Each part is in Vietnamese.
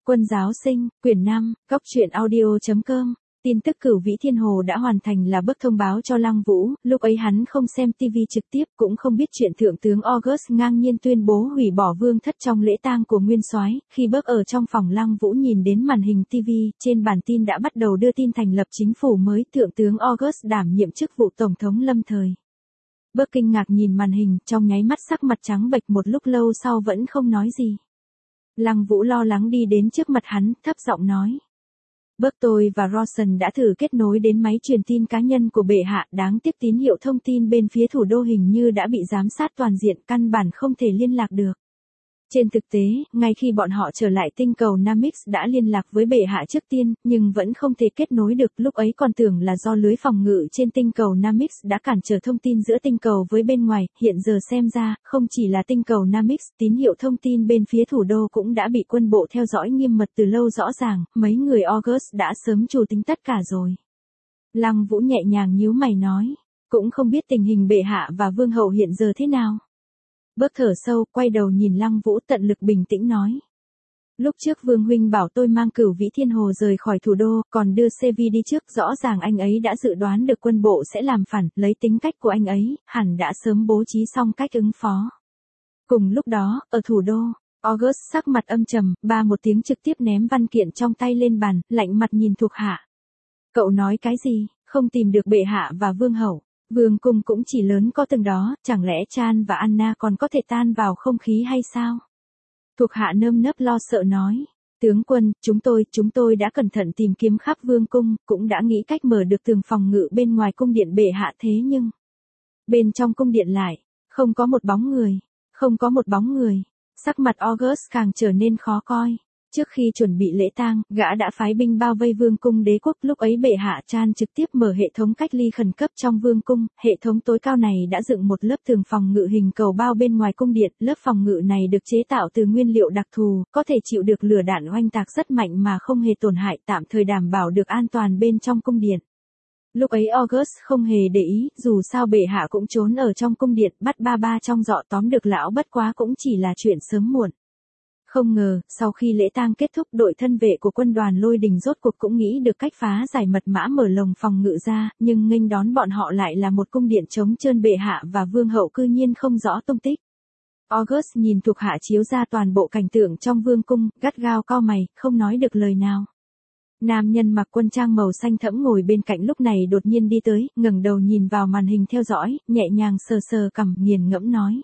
Quân giáo sinh, quyển 5, góc truyện audio.com. Tin tức Cửu Vĩ Thiên Hồ đã hoàn thành là bức thông báo cho Lăng Vũ, lúc ấy hắn không xem TV trực tiếp cũng không biết chuyện thượng tướng August ngang nhiên tuyên bố hủy bỏ vương thất trong lễ tang của Nguyên Soái. Khi bước ở trong phòng Lăng Vũ nhìn đến màn hình TV, trên bản tin đã bắt đầu đưa tin thành lập chính phủ mới, thượng tướng August đảm nhiệm chức vụ tổng thống lâm thời. Bước kinh ngạc nhìn màn hình, trong nháy mắt sắc mặt trắng bệch, một lúc lâu sau vẫn không nói gì. Lăng Vũ lo lắng đi đến trước mặt hắn, thấp giọng nói. Tôi và Rawson đã thử kết nối đến máy truyền tin cá nhân của bệ hạ, đáng tiếc tín hiệu thông tin bên phía thủ đô hình như đã bị giám sát toàn diện, căn bản không thể liên lạc được. Trên thực tế, ngay khi bọn họ trở lại tinh cầu Namix đã liên lạc với bệ hạ trước tiên, nhưng vẫn không thể kết nối được, lúc ấy còn tưởng là do lưới phòng ngự trên tinh cầu Namix đã cản trở thông tin giữa tinh cầu với bên ngoài, hiện giờ xem ra, không chỉ là tinh cầu Namix, tín hiệu thông tin bên phía thủ đô cũng đã bị quân bộ theo dõi nghiêm mật từ lâu, rõ ràng, mấy người August đã sớm chủ tính tất cả rồi. Lăng Vũ nhẹ nhàng nhíu mày nói, cũng không biết tình hình bệ hạ và vương hậu hiện giờ thế nào. Bước thở sâu, quay đầu nhìn Lăng Vũ, tận lực bình tĩnh nói. Lúc trước Vương huynh bảo tôi mang Cửu Vĩ Thiên Hồ rời khỏi thủ đô, còn đưa CV đi trước, rõ ràng anh ấy đã dự đoán được quân bộ sẽ làm phản, lấy tính cách của anh ấy, hẳn đã sớm bố trí xong cách ứng phó. Cùng lúc đó, ở thủ đô, August sắc mặt âm trầm, ba một tiếng trực tiếp ném văn kiện trong tay lên bàn, lạnh mặt nhìn thuộc hạ. Cậu nói cái gì, không tìm được bệ hạ và vương hậu. Vương cung cũng chỉ lớn có từng đó, chẳng lẽ Chan và Anna còn có thể tan vào không khí hay sao? Thuộc hạ nơm nớp lo sợ nói, tướng quân, chúng tôi đã cẩn thận tìm kiếm khắp vương cung, cũng đã nghĩ cách mở được tường phòng ngự bên ngoài cung điện bệ hạ, thế nhưng bên trong cung điện lại, không có một bóng người, sắc mặt August càng trở nên khó coi. Trước khi chuẩn bị lễ tang, gã đã phái binh bao vây vương cung đế quốc, lúc ấy bệ hạ Chan trực tiếp mở hệ thống cách ly khẩn cấp trong vương cung, hệ thống tối cao này đã dựng một lớp tường phòng ngự hình cầu bao bên ngoài cung điện, lớp phòng ngự này được chế tạo từ nguyên liệu đặc thù, có thể chịu được lửa đạn oanh tạc rất mạnh mà không hề tổn hại, tạm thời đảm bảo được an toàn bên trong cung điện. Lúc ấy August không hề để ý, dù sao bệ hạ cũng trốn ở trong cung điện, bắt ba trong dọ tóm được lão, bất quá cũng chỉ là chuyện sớm muộn. Không ngờ, sau khi lễ tang kết thúc, đội thân vệ của quân đoàn Lôi Đình rốt cuộc cũng nghĩ được cách phá giải mật mã mở lồng phòng ngự ra, nhưng nghênh đón bọn họ lại là một cung điện trống trơn, bệ hạ và vương hậu cư nhiên không rõ tung tích. August nhìn thuộc hạ chiếu ra toàn bộ cảnh tượng trong vương cung, gắt gao cau mày, không nói được lời nào. Nam nhân mặc quân trang màu xanh thẫm ngồi bên cạnh lúc này đột nhiên đi tới, ngẩng đầu nhìn vào màn hình theo dõi, nhẹ nhàng sờ sờ cằm, nghiền ngẫm nói.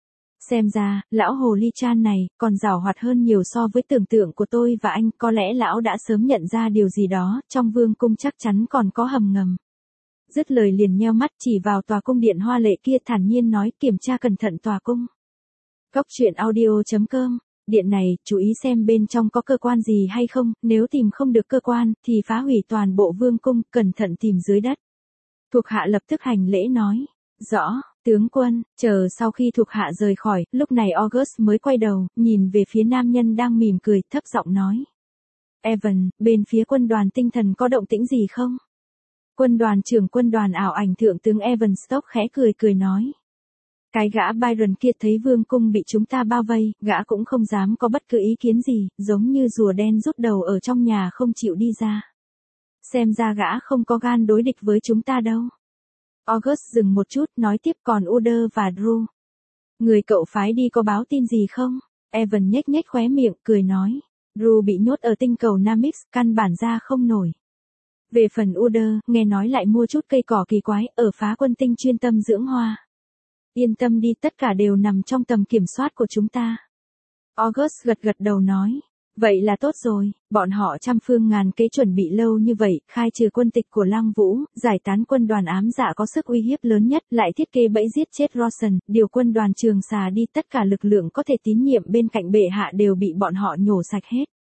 Xem ra, lão hồ ly Chan này, còn giàu hoạt hơn nhiều so với tưởng tượng của tôi và anh, có lẽ lão đã sớm nhận ra điều gì đó, trong vương cung chắc chắn còn có hầm ngầm. Dứt lời liền nheo mắt chỉ vào tòa cung điện hoa lệ kia, thản nhiên nói, kiểm tra cẩn thận tòa cung. Góc truyện audio.com, điện này, chú ý xem bên trong có cơ quan gì hay không, nếu tìm không được cơ quan, thì phá hủy toàn bộ vương cung, cẩn thận tìm dưới đất. Thuộc hạ lập tức hành lễ nói, rõ. Tướng quân, chờ sau khi thuộc hạ rời khỏi, lúc này August mới quay đầu, nhìn về phía nam nhân đang mỉm cười, thấp giọng nói. Evan, bên phía quân đoàn tinh thần có động tĩnh gì không? Quân đoàn trưởng quân đoàn ảo ảnh thượng tướng Evan Stock khẽ cười nói. Cái gã Byron kia thấy vương cung bị chúng ta bao vây, gã cũng không dám có bất cứ ý kiến gì, giống như rùa đen rút đầu ở trong nhà không chịu đi ra. Xem ra gã không có gan đối địch với chúng ta đâu. August dừng một chút, nói tiếp, còn Uder và Drew. Người cậu phái đi có báo tin gì không? Evan nhếch khóe miệng, cười nói. Drew bị nhốt ở tinh cầu Namix, căn bản ra không nổi. Về phần Uder, nghe nói lại mua chút cây cỏ kỳ quái, ở phá quân tinh chuyên tâm dưỡng hoa. Yên tâm đi, tất cả đều nằm trong tầm kiểm soát của chúng ta. August gật đầu nói. Vậy là tốt rồi, bọn họ trăm phương ngàn kế chuẩn bị lâu như vậy, khai trừ quân tịch của Lăng Vũ, giải tán quân đoàn ám dạ có sức uy hiếp lớn nhất, lại thiết kế bẫy giết chết Rawson, điều quân đoàn Trường Xà đi, tất cả lực lượng có thể tín nhiệm bên cạnh bệ hạ đều bị bọn họ nhổ sạch hết.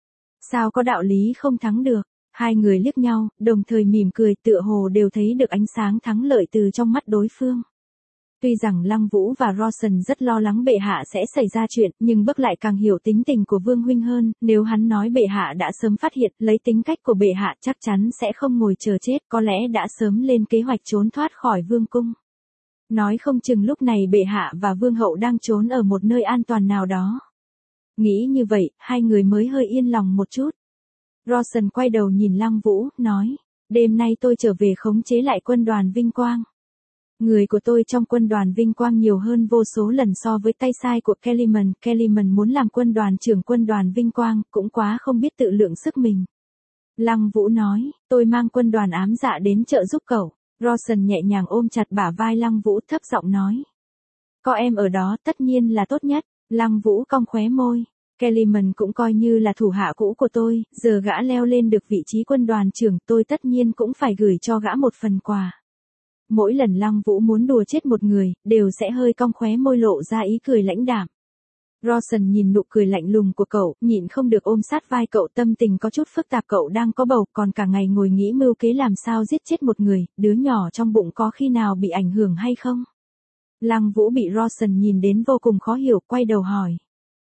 Sao có đạo lý không thắng được? Hai người liếc nhau, đồng thời mỉm cười, tựa hồ đều thấy được ánh sáng thắng lợi từ trong mắt đối phương. Tuy rằng Lăng Vũ và Rawson rất lo lắng bệ hạ sẽ xảy ra chuyện, nhưng Bức lại càng hiểu tính tình của Vương huynh hơn, nếu hắn nói bệ hạ đã sớm phát hiện, lấy tính cách của bệ hạ chắc chắn sẽ không ngồi chờ chết, có lẽ đã sớm lên kế hoạch trốn thoát khỏi vương cung. Nói không chừng lúc này bệ hạ và vương hậu đang trốn ở một nơi an toàn nào đó. Nghĩ như vậy, hai người mới hơi yên lòng một chút. Rawson quay đầu nhìn Lăng Vũ, nói, đêm nay tôi trở về khống chế lại quân đoàn Vinh Quang. Người của tôi trong quân đoàn Vinh Quang nhiều hơn vô số lần so với tay sai của Kellyman muốn làm quân đoàn trưởng quân đoàn Vinh Quang, cũng quá không biết tự lượng sức mình. Lăng Vũ nói, tôi mang quân đoàn ám dạ đến trợ giúp cậu. Rawson nhẹ nhàng ôm chặt bả vai Lăng Vũ thấp giọng nói. Có em ở đó tất nhiên là tốt nhất. Lăng Vũ cong khóe môi. Kellyman cũng coi như là thủ hạ cũ của tôi, giờ gã leo lên được vị trí quân đoàn trưởng, tôi tất nhiên cũng phải gửi cho gã một phần quà. Mỗi lần Lăng Vũ muốn đùa chết một người, đều sẽ hơi cong khóe môi lộ ra ý cười lãnh đạm. Rawson nhìn nụ cười lạnh lùng của cậu, nhịn không được ôm sát vai cậu, tâm tình có chút phức tạp, cậu đang có bầu, còn cả ngày ngồi nghĩ mưu kế làm sao giết chết một người, đứa nhỏ trong bụng có khi nào bị ảnh hưởng hay không? Lăng Vũ bị Rawson nhìn đến vô cùng khó hiểu, quay đầu hỏi.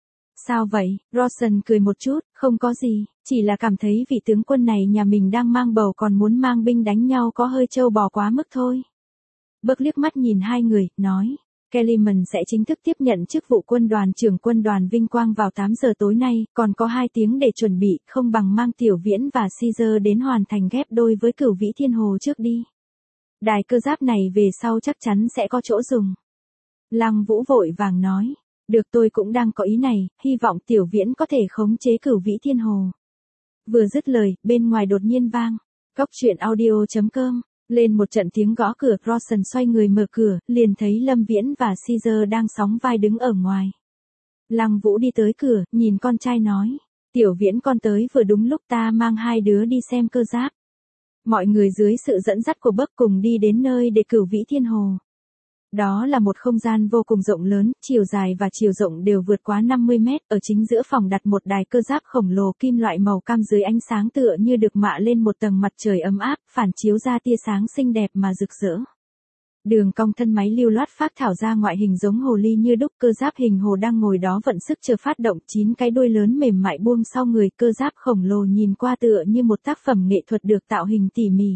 Sao vậy? Rawson cười một chút, không có gì, chỉ là cảm thấy vị tướng quân này nhà mình đang mang bầu còn muốn mang binh đánh nhau có hơi trâu bò quá mức thôi. Buck liếc mắt nhìn hai người, nói. Kellyman sẽ chính thức tiếp nhận chức vụ quân đoàn trưởng quân đoàn Vinh Quang vào 8 giờ tối nay, còn có 2 tiếng để chuẩn bị, không bằng mang Tiểu Viễn và Caesar đến hoàn thành ghép đôi với Cửu Vĩ Thiên Hồ trước đi. Đài cơ giáp này về sau chắc chắn sẽ có chỗ dùng. Lăng Vũ vội vàng nói, được, tôi cũng đang có ý này, hy vọng Tiểu Viễn có thể khống chế Cửu Vĩ Thiên Hồ. Vừa dứt lời, bên ngoài đột nhiên vang, goctruyện.audio.com. Lên một trận tiếng gõ cửa, Rawson xoay người mở cửa, liền thấy Lâm Viễn và Caesar đang sóng vai đứng ở ngoài. Lăng Vũ đi tới cửa, nhìn con trai nói, Tiểu Viễn con tới vừa đúng lúc, ta mang hai đứa đi xem cơ giáp. Mọi người dưới sự dẫn dắt của Buck cùng đi đến nơi để Cửu Vĩ Thiên Hồ. Đó là một không gian vô cùng rộng lớn, chiều dài và chiều rộng đều vượt quá 50 mét, ở chính giữa phòng đặt một đài cơ giáp khổng lồ kim loại màu cam dưới ánh sáng tựa như được mạ lên một tầng mặt trời ấm áp, phản chiếu ra tia sáng xinh đẹp mà rực rỡ. Đường cong thân máy lưu loát phác thảo ra ngoại hình giống hồ ly như đúc, cơ giáp hình hồ đang ngồi đó vận sức chờ phát động, 9 cái đuôi lớn mềm mại buông sau người, cơ giáp khổng lồ nhìn qua tựa như một tác phẩm nghệ thuật được tạo hình tỉ mỉ.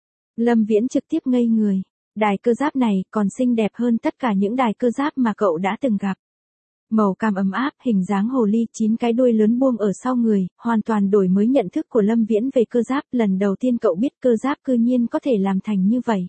Lâm Viễn trực tiếp ngây người. Đài cơ giáp này còn xinh đẹp hơn tất cả những đài cơ giáp mà cậu đã từng gặp. Màu cam ấm áp, hình dáng hồ ly, 9 cái đuôi lớn buông ở sau người, hoàn toàn đổi mới nhận thức của Lâm Viễn về cơ giáp, lần đầu tiên cậu biết cơ giáp cư nhiên có thể làm thành như vậy.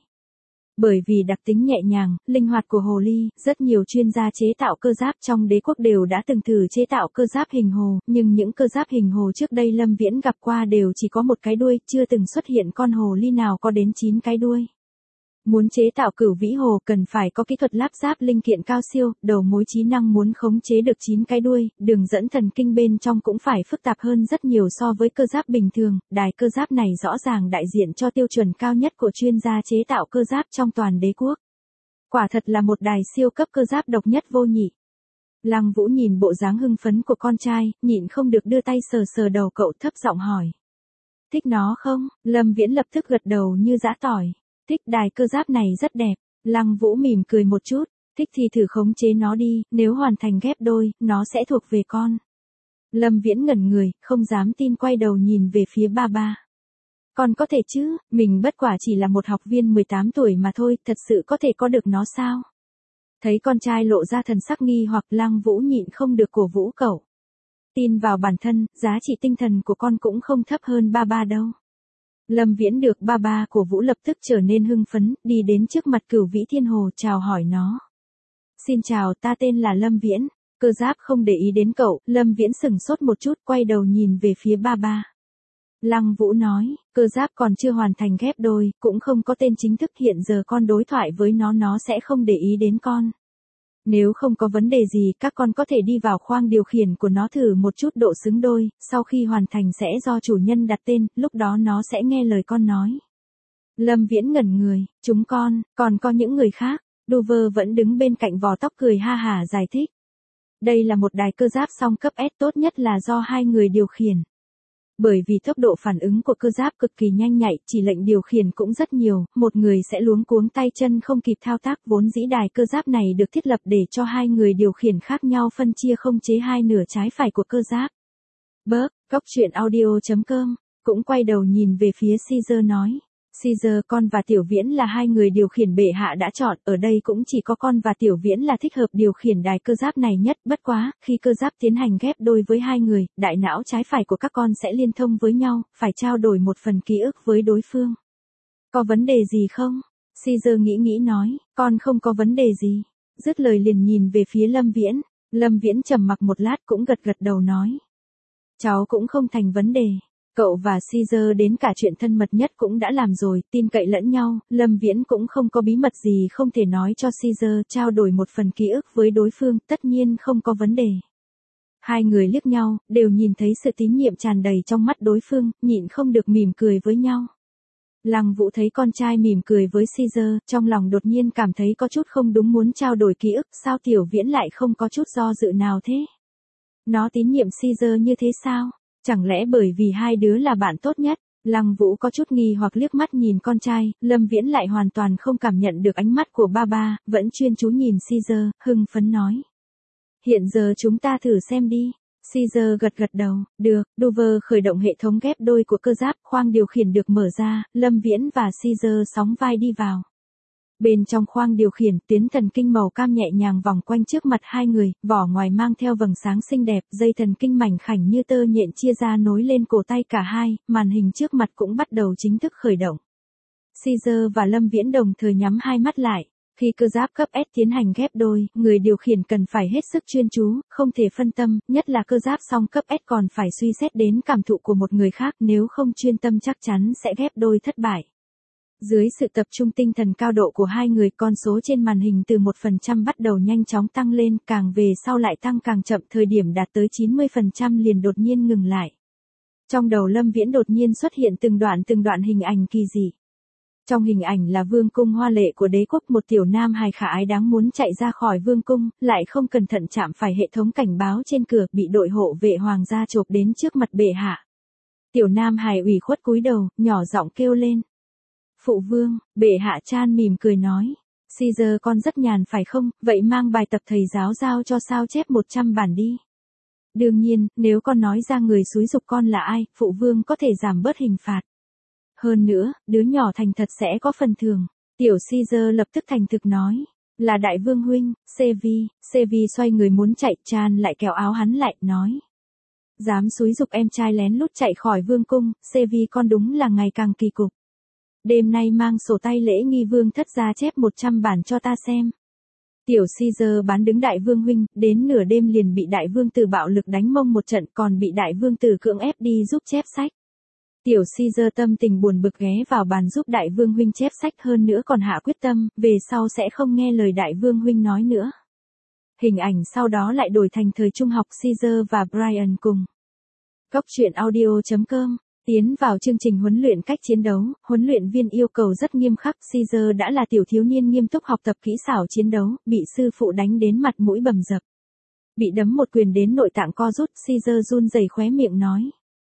Bởi vì đặc tính nhẹ nhàng, linh hoạt của hồ ly, rất nhiều chuyên gia chế tạo cơ giáp trong đế quốc đều đã từng thử chế tạo cơ giáp hình hồ, nhưng những cơ giáp hình hồ trước đây Lâm Viễn gặp qua đều chỉ có một cái đuôi, chưa từng xuất hiện con hồ ly nào có đến 9 cái đuôi. Muốn chế tạo Cửu Vĩ Hồ cần phải có kỹ thuật lắp ráp linh kiện cao siêu, đầu mối trí năng muốn khống chế được 9 cái đuôi, đường dẫn thần kinh bên trong cũng phải phức tạp hơn rất nhiều so với cơ giáp bình thường, đài cơ giáp này rõ ràng đại diện cho tiêu chuẩn cao nhất của chuyên gia chế tạo cơ giáp trong toàn đế quốc. Quả thật là một đài siêu cấp cơ giáp độc nhất vô nhị. Lăng Vũ nhìn bộ dáng hưng phấn của con trai, nhịn không được đưa tay sờ sờ đầu cậu, thấp giọng hỏi. Thích nó không? Lâm Viễn lập tức gật đầu như giã tỏi. Thích, đài cơ giáp này rất đẹp. Lăng Vũ mỉm cười một chút, thích thì thử khống chế nó đi, nếu hoàn thành ghép đôi, nó sẽ thuộc về con. Lâm Viễn ngẩn người, không dám tin, quay đầu nhìn về phía ba ba. Con có thể chứ, mình bất quả chỉ là một học viên 18 tuổi mà thôi, thật sự có thể có được nó sao? Thấy con trai lộ ra thần sắc nghi hoặc, Lăng Vũ nhịn không được cổ vũ cậu. Tin vào bản thân, giá trị tinh thần của con cũng không thấp hơn ba ba đâu. Lâm Viễn được ba ba cổ vũ lập tức trở nên hưng phấn, đi đến trước mặt Cửu Vĩ Thiên Hồ chào hỏi nó. Xin chào, ta tên là Lâm Viễn. Cơ giáp không để ý đến cậu, Lâm Viễn sửng sốt một chút, quay đầu nhìn về phía ba ba. Lăng Vũ nói, cơ giáp còn chưa hoàn thành ghép đôi, cũng không có tên chính thức, hiện giờ con đối thoại với nó sẽ không để ý đến con. Nếu không có vấn đề gì, các con có thể đi vào khoang điều khiển của nó thử một chút độ xứng đôi, sau khi hoàn thành sẽ do chủ nhân đặt tên, lúc đó nó sẽ nghe lời con nói. Lâm Viễn ngẩn người, chúng con, còn có những người khác. Dover vẫn đứng bên cạnh vò tóc cười ha hả giải thích. Đây là một đài cơ giáp song cấp S, tốt nhất là do hai người điều khiển. Bởi vì tốc độ phản ứng của cơ giáp cực kỳ nhanh nhạy, chỉ lệnh điều khiển cũng rất nhiều, một người sẽ luống cuống tay chân không kịp thao tác, vốn dĩ đài cơ giáp này được thiết lập để cho hai người điều khiển khác nhau phân chia không chế hai nửa trái phải của cơ giáp. Buck, goctruyện.audio.com, cũng quay đầu nhìn về phía Caesar nói. Caesar, con và Tiểu Viễn là hai người điều khiển bệ hạ đã chọn, ở đây cũng chỉ có con và Tiểu Viễn là thích hợp điều khiển đài cơ giáp này nhất, bất quá, khi cơ giáp tiến hành ghép đôi với hai người, đại não trái phải của các con sẽ liên thông với nhau, phải trao đổi một phần ký ức với đối phương. Có vấn đề gì không? Caesar nghĩ nói, con không có vấn đề gì. Dứt lời liền nhìn về phía Lâm Viễn. Lâm Viễn trầm mặc một lát cũng gật đầu nói. Cháu cũng không thành vấn đề. Cậu và Caesar đến cả chuyện thân mật nhất cũng đã làm rồi, tin cậy lẫn nhau, Lâm Viễn cũng không có bí mật gì không thể nói cho Caesar, trao đổi một phần ký ức với đối phương, tất nhiên không có vấn đề. Hai người liếc nhau, đều nhìn thấy sự tín nhiệm tràn đầy trong mắt đối phương, nhịn không được mỉm cười với nhau. Lăng Vũ thấy con trai mỉm cười với Caesar, trong lòng đột nhiên cảm thấy có chút không đúng, muốn trao đổi ký ức, sao Tiểu Viễn lại không có chút do dự nào thế? Nó tín nhiệm Caesar như thế sao? Chẳng lẽ bởi vì hai đứa là bạn tốt nhất? Lăng Vũ có chút nghi hoặc liếc mắt nhìn con trai, Lâm Viễn lại hoàn toàn không cảm nhận được ánh mắt của ba, vẫn chuyên chú nhìn Caesar, hưng phấn nói. Hiện giờ chúng ta thử xem đi. Caesar gật đầu, được, Dover khởi động hệ thống ghép đôi của cơ giáp, khoang điều khiển được mở ra, Lâm Viễn và Caesar sóng vai đi vào. Bên trong khoang điều khiển, tuyến thần kinh màu cam nhẹ nhàng vòng quanh trước mặt hai người, vỏ ngoài mang theo vầng sáng xinh đẹp, dây thần kinh mảnh khảnh như tơ nhện chia ra nối lên cổ tay cả hai, màn hình trước mặt cũng bắt đầu chính thức khởi động. Caesar và Lâm Viễn đồng thời nhắm hai mắt lại. Khi cơ giáp cấp S tiến hành ghép đôi, người điều khiển cần phải hết sức chuyên chú, không thể phân tâm, nhất là cơ giáp song cấp S còn phải suy xét đến cảm thụ của một người khác, nếu không chuyên tâm chắc chắn sẽ ghép đôi thất bại. Dưới sự tập trung tinh thần cao độ của hai người, con số trên màn hình từ 1% bắt đầu nhanh chóng tăng lên, càng về sau lại tăng càng chậm, thời điểm đạt tới 90% liền đột nhiên ngừng lại. Trong đầu Lâm Viễn đột nhiên xuất hiện từng đoạn hình ảnh kỳ dị. Trong hình ảnh là vương cung hoa lệ của đế quốc, một tiểu nam hài khả ái đáng muốn chạy ra khỏi vương cung, lại không cẩn thận chạm phải hệ thống cảnh báo trên cửa, bị đội hộ vệ hoàng gia chộp đến trước mặt bệ hạ. Tiểu nam hài ủy khuất cúi đầu, nhỏ giọng kêu lên. Phụ vương, bệ hạ chan mỉm cười nói. Caesar, con rất nhàn phải không, vậy mang bài tập thầy giáo giao cho sao chép 100 bản đi. Đương nhiên, nếu con nói ra người xúi giục con là ai, phụ vương có thể giảm bớt hình phạt. Hơn nữa, đứa nhỏ thành thật sẽ có phần thưởng. Tiểu Caesar lập tức thành thực nói. Là đại vương huynh, Sevi xoay người muốn chạy, Chan lại kéo áo hắn lại, nói. Dám xúi giục em trai lén lút chạy khỏi vương cung, Sevi con đúng là ngày càng kỳ cục. Đêm nay mang sổ tay lễ nghi vương thất ra chép 100 bản cho ta xem. Tiểu Caesar bán đứng đại vương huynh, đến nửa đêm liền bị đại vương tử bạo lực đánh mông một trận, còn bị đại vương tử cưỡng ép đi giúp chép sách. Tiểu Caesar tâm tình buồn bực ghé vào bàn giúp đại vương huynh chép sách, hơn nữa còn hạ quyết tâm, về sau sẽ không nghe lời đại vương huynh nói nữa. Hình ảnh sau đó lại đổi thành thời trung học, Caesar và Brian cùng. Góc truyện audio.com. Tiến vào chương trình huấn luyện cách chiến đấu, huấn luyện viên yêu cầu rất nghiêm khắc, Caesar đã là tiểu thiếu niên nghiêm túc học tập kỹ xảo chiến đấu, bị sư phụ đánh đến mặt mũi bầm dập. Bị đấm một quyền đến nội tạng co rút, Caesar run rẩy khóe miệng nói.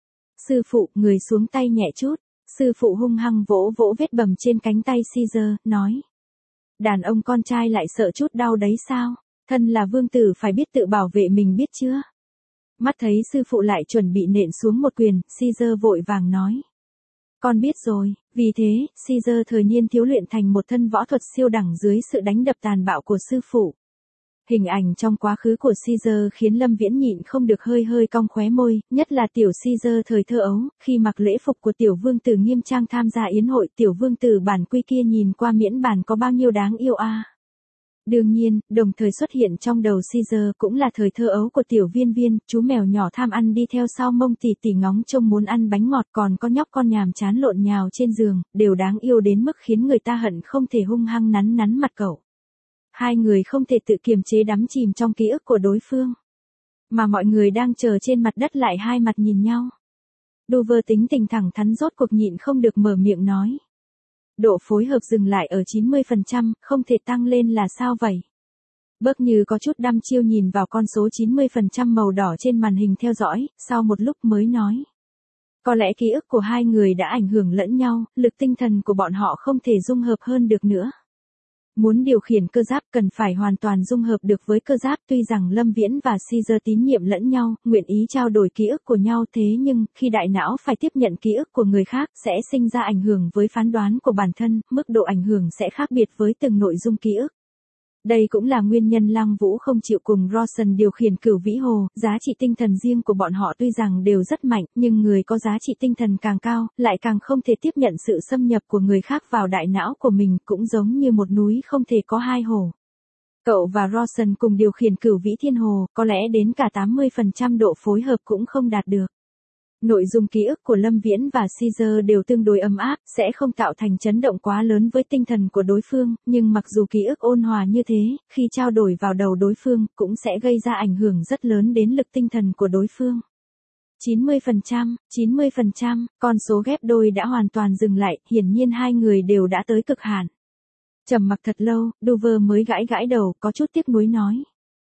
Sư phụ, người xuống tay nhẹ chút. Sư phụ hung hăng vỗ vết bầm trên cánh tay Caesar, nói. Đàn ông con trai lại sợ chút đau đấy sao? Thân là vương tử phải biết tự bảo vệ mình biết chưa? Mắt thấy sư phụ lại chuẩn bị nện xuống một quyền, Caesar vội vàng nói. Con biết rồi, vì thế, Caesar thời niên thiếu luyện thành một thân võ thuật siêu đẳng dưới sự đánh đập tàn bạo của sư phụ. Hình ảnh trong quá khứ của Caesar khiến Lâm Viễn nhịn không được hơi cong khóe môi, nhất là tiểu Caesar thời thơ ấu, khi mặc lễ phục của tiểu vương tử nghiêm trang tham gia yến hội, tiểu vương tử bản quy kia nhìn qua miễn bàn có bao nhiêu đáng yêu a. Đương nhiên, đồng thời xuất hiện trong đầu Caesar cũng là thời thơ ấu của tiểu Viên, chú mèo nhỏ tham ăn đi theo sau mông tỉ ngóng trông muốn ăn bánh ngọt, còn có nhóc con nhàm chán lộn nhào trên giường, đều đáng yêu đến mức khiến người ta hận không thể hung hăng nắn mặt cậu. Hai người không thể tự kiềm chế đắm chìm trong ký ức của đối phương. Mà mọi người đang chờ trên mặt đất lại hai mặt nhìn nhau. Dover tính tình thẳng thắn rốt cuộc nhịn không được mở miệng nói. Độ phối hợp dừng lại ở 90%, không thể tăng lên là sao vậy? Bớt như có chút đăm chiêu nhìn vào con số 90% màu đỏ trên màn hình theo dõi, sau một lúc mới nói. Có lẽ ký ức của hai người đã ảnh hưởng lẫn nhau, lực tinh thần của bọn họ không thể dung hợp hơn được nữa. Muốn điều khiển cơ giáp cần phải hoàn toàn dung hợp được với cơ giáp, tuy rằng Lâm Viễn và Caesar tín nhiệm lẫn nhau, nguyện ý trao đổi ký ức của nhau, thế nhưng, khi đại não phải tiếp nhận ký ức của người khác, sẽ sinh ra ảnh hưởng với phán đoán của bản thân, mức độ ảnh hưởng sẽ khác biệt với từng nội dung ký ức. Đây cũng là nguyên nhân Lăng Vũ không chịu cùng Rawson điều khiển Cửu Vĩ Hồ, giá trị tinh thần riêng của bọn họ tuy rằng đều rất mạnh, nhưng người có giá trị tinh thần càng cao, lại càng không thể tiếp nhận sự xâm nhập của người khác vào đại não của mình, cũng giống như một núi không thể có hai hồ. Cậu và Rawson cùng điều khiển Cửu Vĩ Thiên Hồ, có lẽ đến cả 80% độ phối hợp cũng không đạt được. Nội dung ký ức của Lâm Viễn và Caesar đều tương đối ấm áp, sẽ không tạo thành chấn động quá lớn với tinh thần của đối phương, nhưng mặc dù ký ức ôn hòa như thế, khi trao đổi vào đầu đối phương, cũng sẽ gây ra ảnh hưởng rất lớn đến lực tinh thần của đối phương. 90%, con số ghép đôi đã hoàn toàn dừng lại, hiển nhiên hai người đều đã tới cực hạn. Trầm mặc thật lâu, Dover mới gãi đầu, có chút tiếc nuối nói.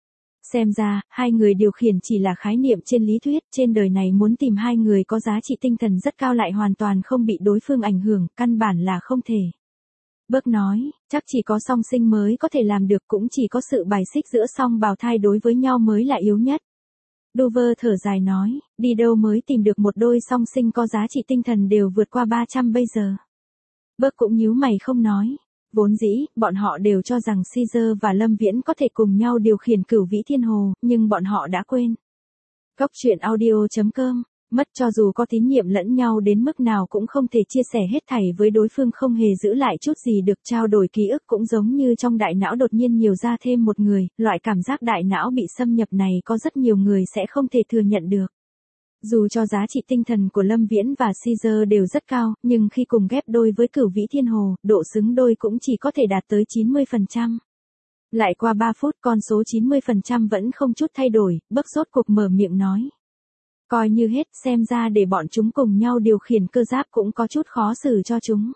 Xem ra, hai người điều khiển chỉ là khái niệm trên lý thuyết, trên đời này muốn tìm hai người có giá trị tinh thần rất cao lại hoàn toàn không bị đối phương ảnh hưởng, căn bản là không thể. Burke nói, chắc chỉ có song sinh mới có thể làm được, cũng chỉ có sự bài xích giữa song bào thai đối với nhau mới là yếu nhất. Dover thở dài nói, đi đâu mới tìm được một đôi song sinh có giá trị tinh thần đều vượt qua 300 bây giờ. Burke cũng nhíu mày không nói. Vốn dĩ, bọn họ đều cho rằng Caesar và Lâm Viễn có thể cùng nhau điều khiển Cửu Vĩ Thiên Hồ, nhưng bọn họ đã quên. Góc truyện audio.com, mất cho dù có tín nhiệm lẫn nhau đến mức nào cũng không thể chia sẻ hết thảy với đối phương, không hề giữ lại chút gì được, trao đổi ký ức cũng giống như trong đại não đột nhiên nhiều ra thêm một người, loại cảm giác đại não bị xâm nhập này có rất nhiều người sẽ không thể thừa nhận được. Dù cho giá trị tinh thần của Lâm Viễn và Caesar đều rất cao, nhưng khi cùng ghép đôi với Cửu Vĩ Thiên Hồ, độ xứng đôi cũng chỉ có thể đạt tới 90%. Lại qua 3 phút con số 90% vẫn không chút thay đổi, Burke rốt cuộc mở miệng nói. Coi như hết, xem ra để bọn chúng cùng nhau điều khiển cơ giáp cũng có chút khó xử cho chúng.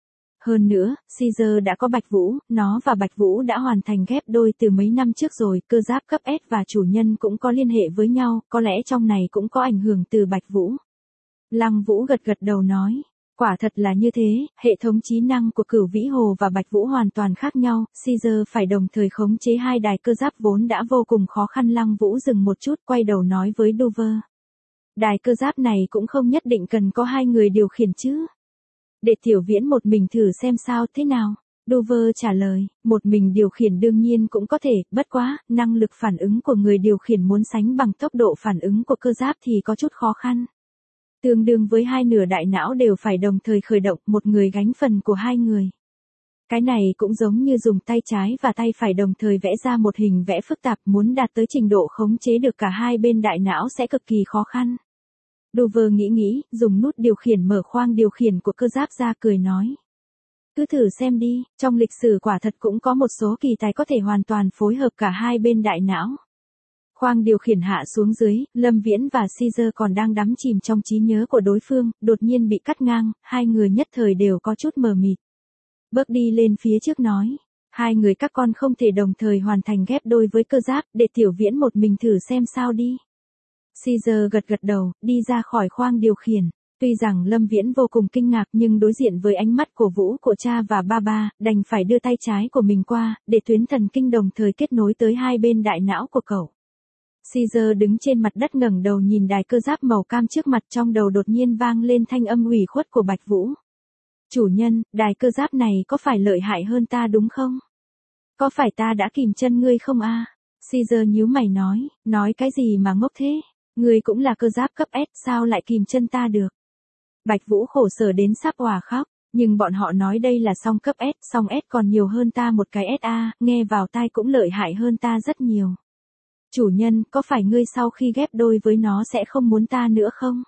Hơn nữa, Caesar đã có Bạch Vũ, nó và Bạch Vũ đã hoàn thành ghép đôi từ mấy năm trước rồi, cơ giáp cấp S và chủ nhân cũng có liên hệ với nhau, có lẽ trong này cũng có ảnh hưởng từ Bạch Vũ. Lăng Vũ gật đầu nói, quả thật là như thế, hệ thống trí năng của Cửu Vĩ Hồ và Bạch Vũ hoàn toàn khác nhau, Caesar phải đồng thời khống chế hai đài cơ giáp vốn đã vô cùng khó khăn. Lăng Vũ dừng một chút, quay đầu nói với Dover. Đài cơ giáp này cũng không nhất định cần có hai người điều khiển chứ. Để Tiểu Viễn một mình thử xem sao thế nào. Dover trả lời, một mình điều khiển đương nhiên cũng có thể, bất quá, năng lực phản ứng của người điều khiển muốn sánh bằng tốc độ phản ứng của cơ giáp thì có chút khó khăn. Tương đương với hai nửa đại não đều phải đồng thời khởi động, một người gánh phần của hai người. Cái này cũng giống như dùng tay trái và tay phải đồng thời vẽ ra một hình vẽ phức tạp, muốn đạt tới trình độ khống chế được cả hai bên đại não sẽ cực kỳ khó khăn. Dover nghĩ, dùng nút điều khiển mở khoang điều khiển của cơ giáp ra, cười nói. Cứ thử xem đi, trong lịch sử quả thật cũng có một số kỳ tài có thể hoàn toàn phối hợp cả hai bên đại não. Khoang điều khiển hạ xuống dưới, Lâm Viễn và Caesar còn đang đắm chìm trong trí nhớ của đối phương, đột nhiên bị cắt ngang, hai người nhất thời đều có chút mờ mịt. Bước đi lên phía trước nói, hai người các con không thể đồng thời hoàn thành ghép đôi với cơ giáp, để Tiểu Viễn một mình thử xem sao đi. Caesar gật đầu, đi ra khỏi khoang điều khiển. Tuy rằng Lâm Viễn vô cùng kinh ngạc nhưng đối diện với ánh mắt cổ vũ của cha và ba, đành phải đưa tay trái của mình qua, để tuyến thần kinh đồng thời kết nối tới hai bên đại não của cậu. Caesar đứng trên mặt đất ngẩng đầu nhìn đài cơ giáp màu cam trước mặt, trong đầu đột nhiên vang lên thanh âm ủy khuất của Bạch Vũ. Chủ nhân, đài cơ giáp này có phải lợi hại hơn ta đúng không? Có phải ta đã kìm chân ngươi không a? Caesar nhíu mày nói cái gì mà ngốc thế? Ngươi cũng là cơ giáp cấp S, sao lại kìm chân ta được? Bạch Vũ khổ sở đến sắp òa khóc, nhưng bọn họ nói đây là song cấp S, song S còn nhiều hơn ta một cái SA, nghe vào tai cũng lợi hại hơn ta rất nhiều. Chủ nhân, có phải ngươi sau khi ghép đôi với nó sẽ không muốn ta nữa không?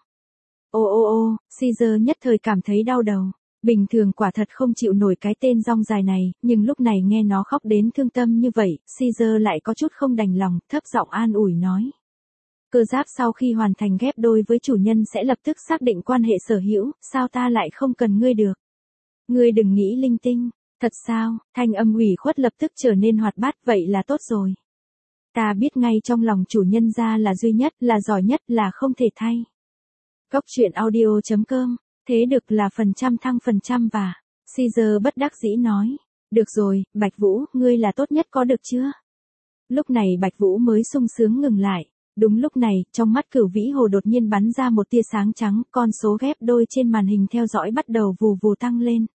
Ô, Caesar nhất thời cảm thấy đau đầu. Bình thường quả thật không chịu nổi cái tên rong dài này, nhưng lúc này nghe nó khóc đến thương tâm như vậy, Caesar lại có chút không đành lòng, thấp giọng an ủi nói. Cơ giáp sau khi hoàn thành ghép đôi với chủ nhân sẽ lập tức xác định quan hệ sở hữu, sao ta lại không cần ngươi được? Ngươi đừng nghĩ linh tinh, thật sao? Thanh âm ủy khuất lập tức trở nên hoạt bát, vậy là tốt rồi. Ta biết ngay trong lòng chủ nhân ra là duy nhất, là giỏi nhất, là không thể thay. Góc truyện audio.com, thế được là phần trăm thăng phần trăm và. Caesar bất đắc dĩ nói. Được rồi, Bạch Vũ, ngươi là tốt nhất có được chưa? Lúc này Bạch Vũ mới sung sướng ngừng lại. Đúng lúc này, trong mắt Cửu Vĩ Hồ đột nhiên bắn ra một tia sáng trắng, con số ghép đôi trên màn hình theo dõi bắt đầu vù vù tăng lên.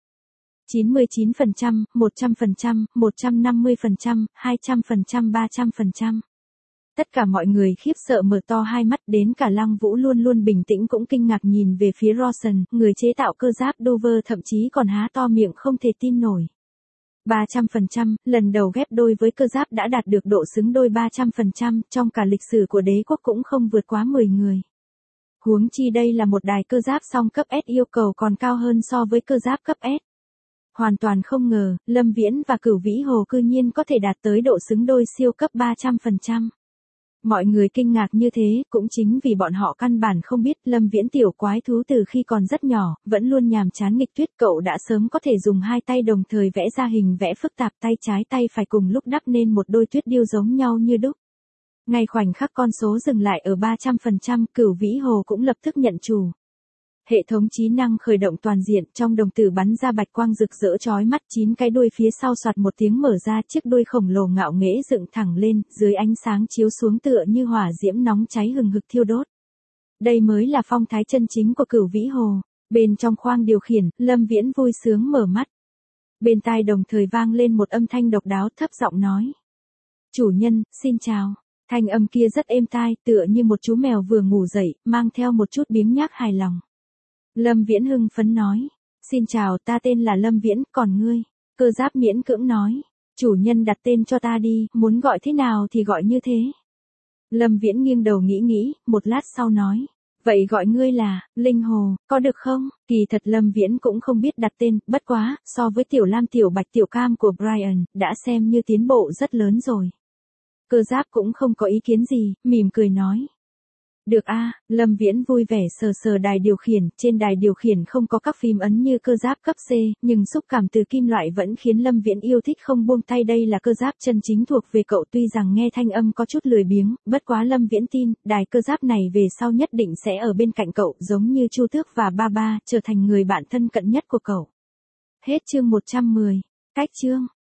99%, 100%, 150%, 200%, 300%. Tất cả mọi người khiếp sợ mở to hai mắt, đến cả Lăng Vũ luôn luôn bình tĩnh cũng kinh ngạc nhìn về phía Rawson, người chế tạo cơ giáp Dover thậm chí còn há to miệng không thể tin nổi. 300%, lần đầu ghép đôi với cơ giáp đã đạt được độ xứng đôi 300%, trong cả lịch sử của đế quốc cũng không vượt quá 10 người. Huống chi đây là một đài cơ giáp song cấp S yêu cầu còn cao hơn so với cơ giáp cấp S. Hoàn toàn không ngờ, Lâm Viễn và Cửu Vĩ Hồ cư nhiên có thể đạt tới độ xứng đôi siêu cấp 300%. Mọi người kinh ngạc như thế, cũng chính vì bọn họ căn bản không biết Lâm Viễn tiểu quái thú từ khi còn rất nhỏ, vẫn luôn nhàm chán nghịch tuyết, cậu đã sớm có thể dùng hai tay đồng thời vẽ ra hình vẽ phức tạp, tay trái tay phải cùng lúc đắp nên một đôi tuyết điêu giống nhau như đúc. Ngay khoảnh khắc con số dừng lại ở 300%, Cửu Vĩ Hồ cũng lập tức nhận chủ. Hệ thống trí năng khởi động toàn diện, trong đồng tử bắn ra bạch quang rực rỡ chói mắt, 9 cái đuôi phía sau soạt một tiếng mở ra, chiếc đuôi khổng lồ ngạo nghễ dựng thẳng lên, dưới ánh sáng chiếu xuống tựa như hỏa diễm nóng cháy hừng hực thiêu đốt. Đây mới là phong thái chân chính của Cửu Vĩ Hồ. Bên trong khoang điều khiển, Lâm Viễn vui sướng mở mắt. Bên tai đồng thời vang lên một âm thanh độc đáo, thấp giọng nói: "Chủ nhân, xin chào." Thanh âm kia rất êm tai, tựa như một chú mèo vừa ngủ dậy, mang theo một chút biếng nhác hài lòng. Lâm Viễn hưng phấn nói: "Xin chào, ta tên là Lâm Viễn, còn ngươi?" Cơ giáp miễn cưỡng nói: "Chủ nhân đặt tên cho ta đi, muốn gọi thế nào thì gọi như thế." Lâm Viễn nghiêng đầu nghĩ, một lát sau nói: "Vậy gọi ngươi là Linh Hồ, có được không?" Kỳ thật Lâm Viễn cũng không biết đặt tên, bất quá, so với Tiểu Lam Tiểu Bạch Tiểu Cam của Brian, đã xem như tiến bộ rất lớn rồi. Cơ giáp cũng không có ý kiến gì, mỉm cười nói: "Được a." Lâm Viễn vui vẻ sờ sờ đài điều khiển, trên đài điều khiển không có các phím ấn như cơ giáp cấp C, nhưng xúc cảm từ kim loại vẫn khiến Lâm Viễn yêu thích không buông tay, đây là cơ giáp chân chính thuộc về cậu, tuy rằng nghe thanh âm có chút lười biếng, bất quá Lâm Viễn tin, đài cơ giáp này về sau nhất định sẽ ở bên cạnh cậu, giống như Chu Tước và Ba Ba, trở thành người bạn thân cận nhất của cậu. Hết chương 110. Cách chương